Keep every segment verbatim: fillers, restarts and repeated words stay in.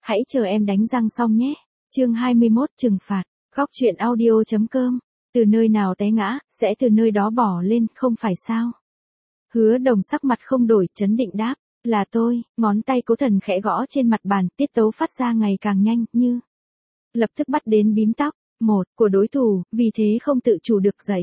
Hãy chờ em đánh răng xong nhé. Chương hai mươi mốt trừng phạt. Góc truyện audio chấm com. Từ nơi nào té ngã, sẽ từ nơi đó bò lên, không phải sao? Hứa Đồng sắc mặt không đổi, trấn định đáp, là tôi. Ngón tay Cố Thần khẽ gõ trên mặt bàn, tiết tấu phát ra ngày càng nhanh, như lập tức bắt đến bím tóc. Một của đối thủ, vì thế không tự chủ được dậy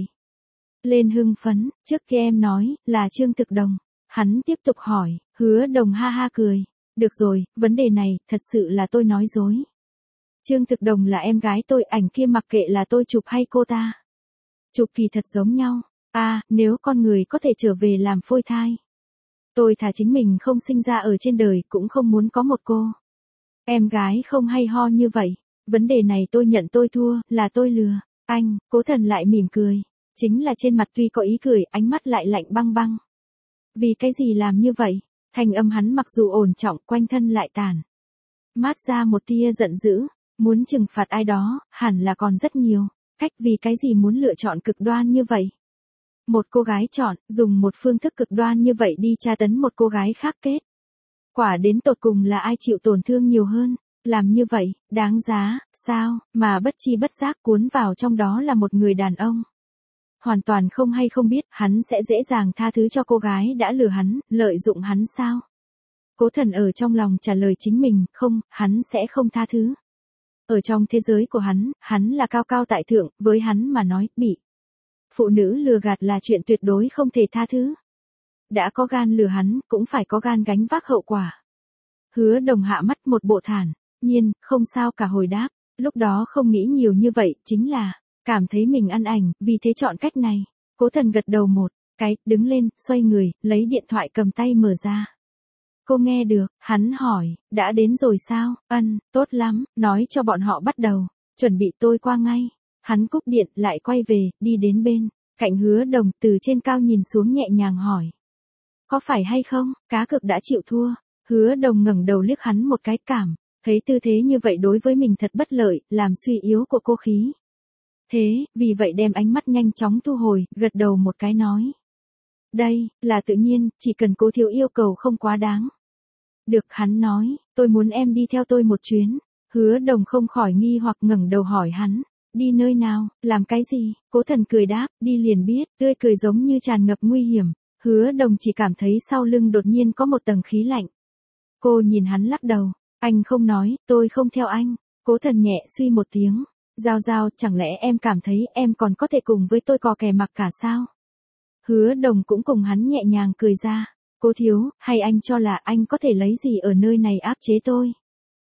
lên hưng phấn. Trước kia em nói là Trương Thực Đồng. Hắn tiếp tục hỏi. Hứa Đồng ha ha cười. Được rồi, vấn đề này, thật sự là tôi nói dối. Trương Thực Đồng là em gái tôi, ảnh kia mặc kệ là tôi chụp hay cô ta chụp kỳ thật giống nhau. À, nếu con người có thể trở về làm phôi thai, tôi thà chính mình không sinh ra ở trên đời cũng không muốn có một cô em gái không hay ho như vậy. Vấn đề này tôi nhận tôi thua, là tôi lừa anh. Cố Thần lại mỉm cười. Chính là trên mặt tuy có ý cười, ánh mắt lại lạnh băng băng. Vì cái gì làm như vậy? Thanh âm hắn mặc dù ổn trọng, quanh thân lại tản mát ra một tia giận dữ. Muốn trừng phạt ai đó, hẳn là còn rất nhiều cách, vì cái gì muốn lựa chọn cực đoan như vậy? Một cô gái chọn, dùng một phương thức cực đoan như vậy đi tra tấn một cô gái khác, kết quả đến tột cùng là ai chịu tổn thương nhiều hơn? Làm như vậy, đáng giá, sao, mà bất chi bất giác cuốn vào trong đó là một người đàn ông. Hoàn toàn không hay không biết, hắn sẽ dễ dàng tha thứ cho cô gái đã lừa hắn, lợi dụng hắn sao? Cố Thần ở trong lòng trả lời chính mình, không, hắn sẽ không tha thứ. Ở trong thế giới của hắn, hắn là cao cao tại thượng, với hắn mà nói, bị phụ nữ lừa gạt là chuyện tuyệt đối không thể tha thứ. Đã có gan lừa hắn, cũng phải có gan gánh vác hậu quả. Hứa Đồng hạ mắt một bộ thản nhiên, không sao cả hồi đáp, lúc đó không nghĩ nhiều như vậy, chính là cảm thấy mình ăn ảnh, vì thế chọn cách này. Cố Thần gật đầu một cái, đứng lên, xoay người, lấy điện thoại cầm tay mở ra. Cô nghe được? Hắn hỏi. Đã đến rồi sao? Ân, tốt lắm, nói cho bọn họ bắt đầu. Chuẩn bị, tôi qua ngay. Hắn cúp điện, lại quay về, đi đến bên cạnh Hứa Đồng, từ trên cao nhìn xuống nhẹ nhàng hỏi. Có phải hay không? Cá cược đã chịu thua. Hứa Đồng ngẩng đầu liếc hắn một cái, cảm thấy tư thế như vậy đối với mình thật bất lợi, làm suy yếu của cô khí thế, vì vậy đem ánh mắt nhanh chóng thu hồi, gật đầu một cái nói. Đây, là tự nhiên, chỉ cần Cố thiếu yêu cầu không quá đáng. Được, hắn nói, tôi muốn em đi theo tôi một chuyến. Hứa Đồng không khỏi nghi hoặc ngẩng đầu hỏi hắn. Đi nơi nào, làm cái gì? Cố Thần cười đáp, đi liền biết, tươi cười giống như tràn ngập nguy hiểm. Hứa Đồng chỉ cảm thấy sau lưng đột nhiên có một tầng khí lạnh. Cô nhìn hắn lắc đầu. Anh không nói, tôi không theo anh. Cố Thần nhẹ suy một tiếng. Giao Giao, chẳng lẽ em cảm thấy em còn có thể cùng với tôi cò kè mặc cả sao? Hứa Đồng cũng cùng hắn nhẹ nhàng cười ra. Cố thiếu, hay anh cho là anh có thể lấy gì ở nơi này áp chế tôi?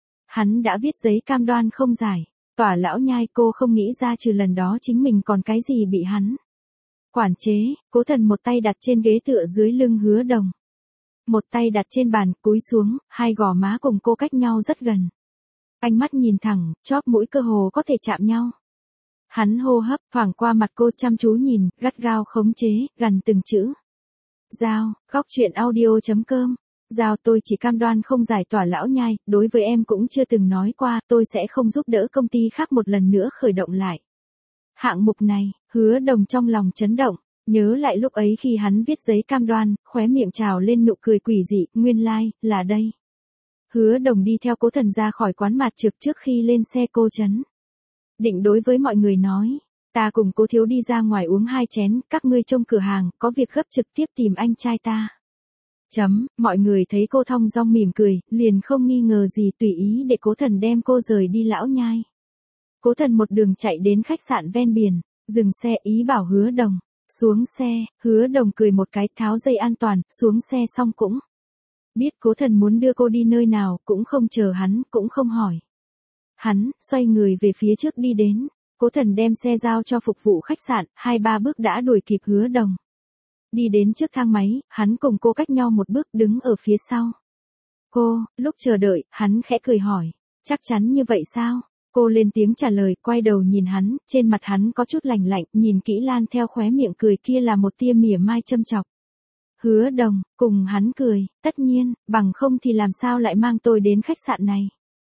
Hắn đã viết giấy cam đoan không giải. Tỏa lão nhai, cô không nghĩ ra trừ lần đó chính mình còn cái gì bị hắn quản chế. Cố Thần một tay đặt trên ghế tựa dưới lưng Hứa Đồng, một tay đặt trên bàn, cúi xuống, hai gò má cùng cô cách nhau rất gần. Ánh mắt nhìn thẳng, chóp mũi cơ hồ có thể chạm nhau. Hắn hô hấp, thoảng qua mặt cô, chăm chú nhìn, gắt gao khống chế, gần từng chữ. Giao, góc truyện audio chấm com. Giao, tôi chỉ cam đoan không giải tỏa lão nhai, đối với em cũng chưa từng nói qua, tôi sẽ không giúp đỡ công ty khác một lần nữa khởi động lại hạng mục này. Hứa Đồng trong lòng chấn động, nhớ lại lúc ấy khi hắn viết giấy cam đoan, khóe miệng trào lên nụ cười quỷ dị, nguyên lai, like, là đây. Hứa Đồng đi theo Cố Thần ra khỏi quán mạt trực trước khi lên xe cô chấn định đối với mọi người nói. Ta cùng Cố thiếu đi ra ngoài uống hai chén, các ngươi trông cửa hàng, có việc gấp trực tiếp tìm anh trai ta. Chấm, mọi người thấy cô thong dong mỉm cười, liền không nghi ngờ gì, tùy ý để Cố Thần đem cô rời đi lão nhai. Cố Thần một đường chạy đến khách sạn ven biển, dừng xe, ý bảo Hứa Đồng xuống xe. Hứa Đồng cười một cái, tháo dây an toàn, xuống xe xong cũng biết Cố Thần muốn đưa cô đi nơi nào, cũng không chờ hắn, cũng không hỏi. Hắn xoay người về phía trước đi đến. Cố Thần đem xe giao cho phục vụ khách sạn, hai ba bước đã đuổi kịp Hứa Đồng. Đi đến trước thang máy, hắn cùng cô cách nhau một bước, đứng ở phía sau cô. Lúc chờ đợi, hắn khẽ cười hỏi, chắc chắn như vậy sao? Cô lên tiếng trả lời, quay đầu nhìn hắn, trên mặt hắn có chút lạnh lạnh, nhìn kỹ lan theo khóe miệng cười kia là một tia mỉa mai châm chọc. Hứa Đồng, cùng hắn cười, tất nhiên, bằng không thì làm sao lại mang tôi đến khách sạn này?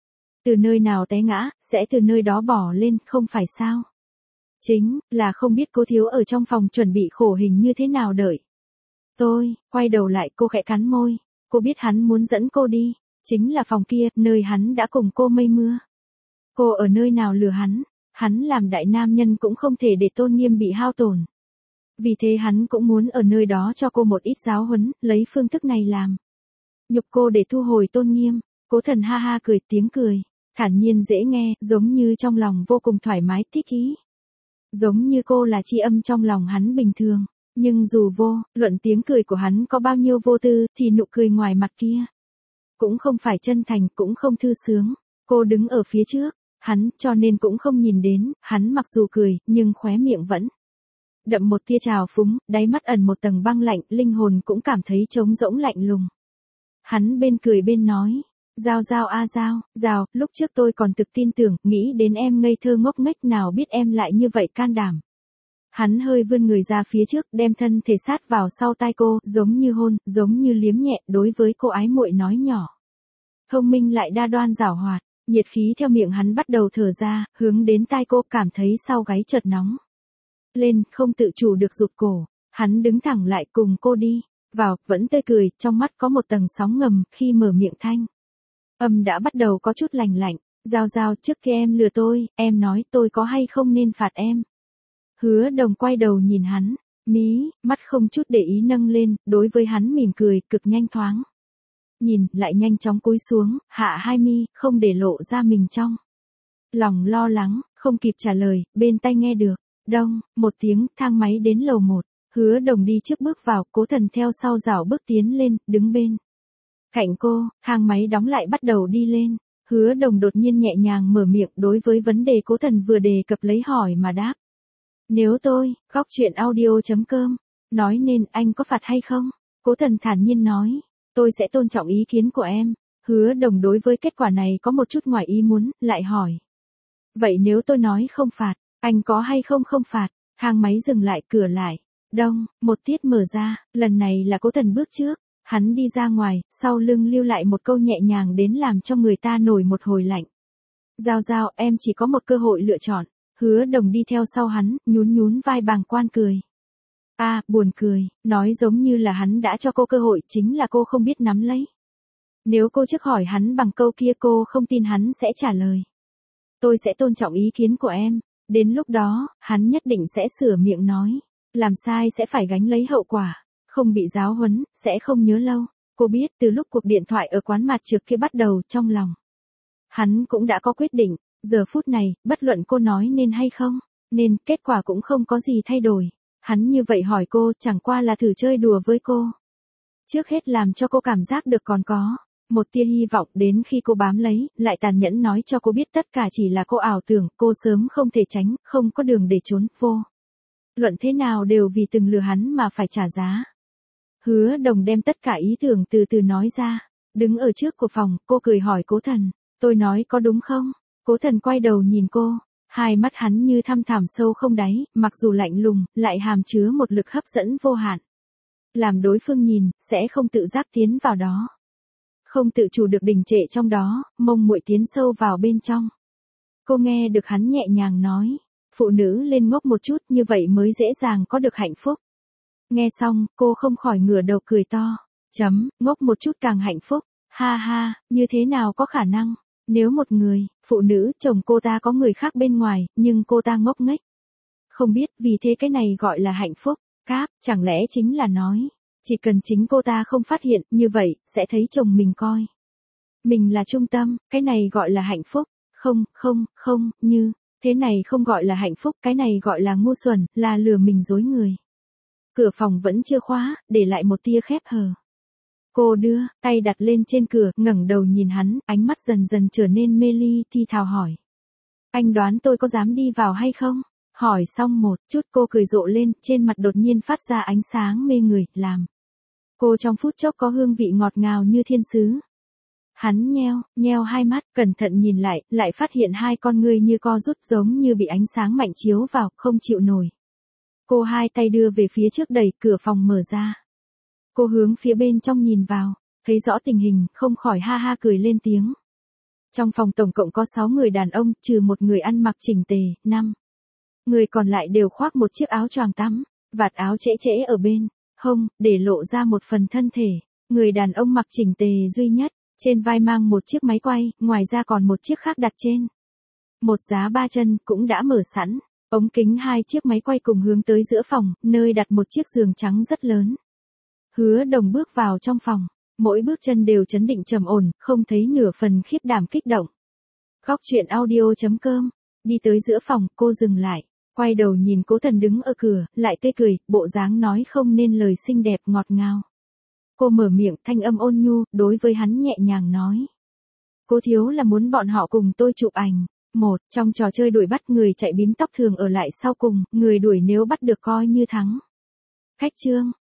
Từ nơi nào té ngã, sẽ từ nơi đó bỏ lên, không phải sao? Chính là không biết Cố thiếu ở trong phòng chuẩn bị khổ hình như thế nào đợi tôi. Quay đầu lại, cô khẽ cắn môi. Cô biết hắn muốn dẫn cô đi, Chính là phòng kia, nơi hắn đã cùng cô mây mưa. Cô ở nơi nào lừa hắn, hắn làm đại nam nhân cũng không thể để tôn nghiêm bị hao tổn. Vì thế hắn cũng muốn ở nơi đó cho cô một ít giáo huấn, lấy phương thức này làm nhục cô để thu hồi tôn nghiêm. Cố Thần ha ha cười, tiếng cười thản nhiên dễ nghe, giống như trong lòng vô cùng thoải mái thích ý. Giống như cô là tri âm trong lòng hắn bình thường. Nhưng dù vô luận tiếng cười của hắn có bao nhiêu vô tư, thì nụ cười ngoài mặt kia cũng không phải chân thành, cũng không thư sướng. Cô đứng ở phía trước hắn, cho nên cũng không nhìn đến. Hắn mặc dù cười, nhưng khóe miệng vẫn đậm một tia trào phúng, đáy mắt ẩn một tầng băng lạnh, linh hồn cũng cảm thấy trống rỗng lạnh lùng. Hắn bên cười bên nói, Giao Giao a Giao, Giao, lúc trước tôi còn thực tin tưởng, nghĩ đến em ngây thơ ngốc nghếch, nào biết em lại như vậy can đảm. Hắn hơi vươn người ra phía trước, đem thân thể sát vào sau tai cô, giống như hôn, giống như liếm nhẹ, đối với cô ái muội nói nhỏ. Thông minh lại đa đoan giảo hoạt, nhiệt khí theo miệng hắn bắt đầu thở ra, hướng đến tai cô, cảm thấy sau gáy chợt nóng lên, không tự chủ được rụt cổ. Hắn đứng thẳng lại cùng cô đi vào, vẫn tươi cười, trong mắt có một tầng sóng ngầm, khi mở miệng thanh âm đã bắt đầu có chút lành lạnh. Giao Giao, trước khi em lừa tôi, em nói tôi có hay không nên phạt em? Hứa Đồng quay đầu nhìn hắn, mí mắt không chút để ý nâng lên, đối với hắn mỉm cười, cực nhanh thoáng nhìn, lại nhanh chóng cúi xuống, hạ hai mi, không để lộ ra mình trong lòng lo lắng. Không kịp trả lời, bên tai nghe được đông một tiếng, thang máy đến lầu một. Hứa Đồng đi trước bước vào, Cố Thần theo sau rảo bước tiến lên, đứng bên cạnh cô. Thang máy đóng lại, bắt đầu đi lên. Hứa Đồng đột nhiên nhẹ nhàng mở miệng, đối với vấn đề Cố Thần vừa đề cập lấy hỏi mà đáp. Nếu tôi, góc chuyện audio chấm com, nói nên, anh có phạt hay không? Cố Thần thản nhiên nói, tôi sẽ tôn trọng ý kiến của em. Hứa Đồng đối với kết quả này có một chút ngoài ý muốn, lại hỏi. Vậy nếu tôi nói không phạt, anh có hay không không phạt? Thang máy dừng lại, cửa lại đông một tiết mở ra, lần này là Cố Thần bước trước. Hắn đi ra ngoài, sau lưng lưu lại một câu nhẹ nhàng đến làm cho người ta nổi một hồi lạnh. Giao Giao, em chỉ có một cơ hội lựa chọn. Hứa Đồng đi theo sau hắn, nhún nhún vai, bàng quan cười. A, à, buồn cười, nói giống như là hắn đã cho cô cơ hội, chính là cô không biết nắm lấy. Nếu cô trước hỏi hắn bằng câu kia, cô không tin hắn sẽ trả lời. Tôi sẽ tôn trọng ý kiến của em. Đến lúc đó, hắn nhất định sẽ sửa miệng nói. Làm sai sẽ phải gánh lấy hậu quả. Không bị giáo huấn, sẽ không nhớ lâu. Cô biết từ lúc cuộc điện thoại ở quán mặt trược kia bắt đầu, trong lòng hắn cũng đã có quyết định. Giờ phút này, bất luận cô nói nên hay không, nên, kết quả cũng không có gì thay đổi. Hắn như vậy hỏi cô, chẳng qua là thử chơi đùa với cô. Trước hết làm cho cô cảm giác được còn có một tia hy vọng, đến khi cô bám lấy, lại tàn nhẫn nói cho cô biết tất cả chỉ là cô ảo tưởng, cô sớm không thể tránh, không có đường để trốn, vô luận thế nào đều vì từng lừa hắn mà phải trả giá. Hứa Đồng đem tất cả ý tưởng từ từ nói ra. Đứng ở trước của phòng, cô cười hỏi Cố Thần, tôi nói có đúng không? Cố Thần quay đầu nhìn cô, hai mắt hắn như thăm thẳm sâu không đáy, mặc dù lạnh lùng, lại hàm chứa một lực hấp dẫn vô hạn. Làm đối phương nhìn, sẽ không tự giác tiến vào đó. Không tự chủ được đình trệ trong đó, mông muội tiến sâu vào bên trong. Cô nghe được hắn nhẹ nhàng nói, phụ nữ lên ngốc một chút, như vậy mới dễ dàng có được hạnh phúc. Nghe xong, cô không khỏi ngửa đầu cười to. Chấm, ngốc một chút càng hạnh phúc. Ha ha, như thế nào có khả năng? Nếu một người, phụ nữ, chồng cô ta có người khác bên ngoài, nhưng cô ta ngốc nghếch. Không biết, vì thế cái này gọi là hạnh phúc. Cáp, chẳng lẽ chính là nói, chỉ cần chính cô ta không phát hiện, như vậy, sẽ thấy chồng mình coi mình là trung tâm, cái này gọi là hạnh phúc. Không, không, không, như thế này không gọi là hạnh phúc, cái này gọi là ngu xuẩn, là lừa mình dối người. Cửa phòng vẫn chưa khóa, để lại một tia khép hờ. Cô đưa tay đặt lên trên cửa, ngẩng đầu nhìn hắn, ánh mắt dần dần trở nên mê ly, thi thào hỏi. Anh đoán tôi có dám đi vào hay không? Hỏi xong một chút, cô cười rộ lên, trên mặt đột nhiên phát ra ánh sáng mê người, làm cô trong phút chốc có hương vị ngọt ngào như thiên sứ. Hắn nheo, nheo hai mắt, cẩn thận nhìn lại, lại phát hiện hai con ngươi như co rút, giống như bị ánh sáng mạnh chiếu vào, không chịu nổi. Cô hai tay đưa về phía trước, đẩy cửa phòng mở ra. Cô hướng phía bên trong nhìn vào, thấy rõ tình hình, không khỏi ha ha cười lên tiếng. Trong phòng tổng cộng có sáu người đàn ông, trừ một người ăn mặc chỉnh tề, năm người còn lại đều khoác một chiếc áo choàng tắm, vạt áo trễ trễ ở bên hông, để lộ ra một phần thân thể. Người đàn ông mặc chỉnh tề duy nhất Trên vai mang một chiếc máy quay, ngoài ra còn một chiếc khác đặt trên một giá ba chân, cũng đã mở sẵn. Ống kính hai chiếc máy quay cùng hướng tới giữa phòng, nơi đặt một chiếc giường trắng rất lớn. Hứa Đồng bước vào trong phòng, mỗi bước chân đều trấn định trầm ổn, không thấy nửa phần khiếp đảm kích động. Góc truyện audio.com, đi tới giữa phòng, cô dừng lại, quay đầu nhìn Cố Thần đứng ở cửa, lại tươi cười, bộ dáng nói không nên lời xinh đẹp ngọt ngào. Cô mở miệng, thanh âm ôn nhu, đối với hắn nhẹ nhàng nói. Cố thiếu là muốn bọn họ cùng tôi chụp ảnh. Một, trong trò chơi đuổi bắt, người chạy bím tóc thường ở lại sau cùng, người đuổi nếu bắt được coi như thắng. Khách trương,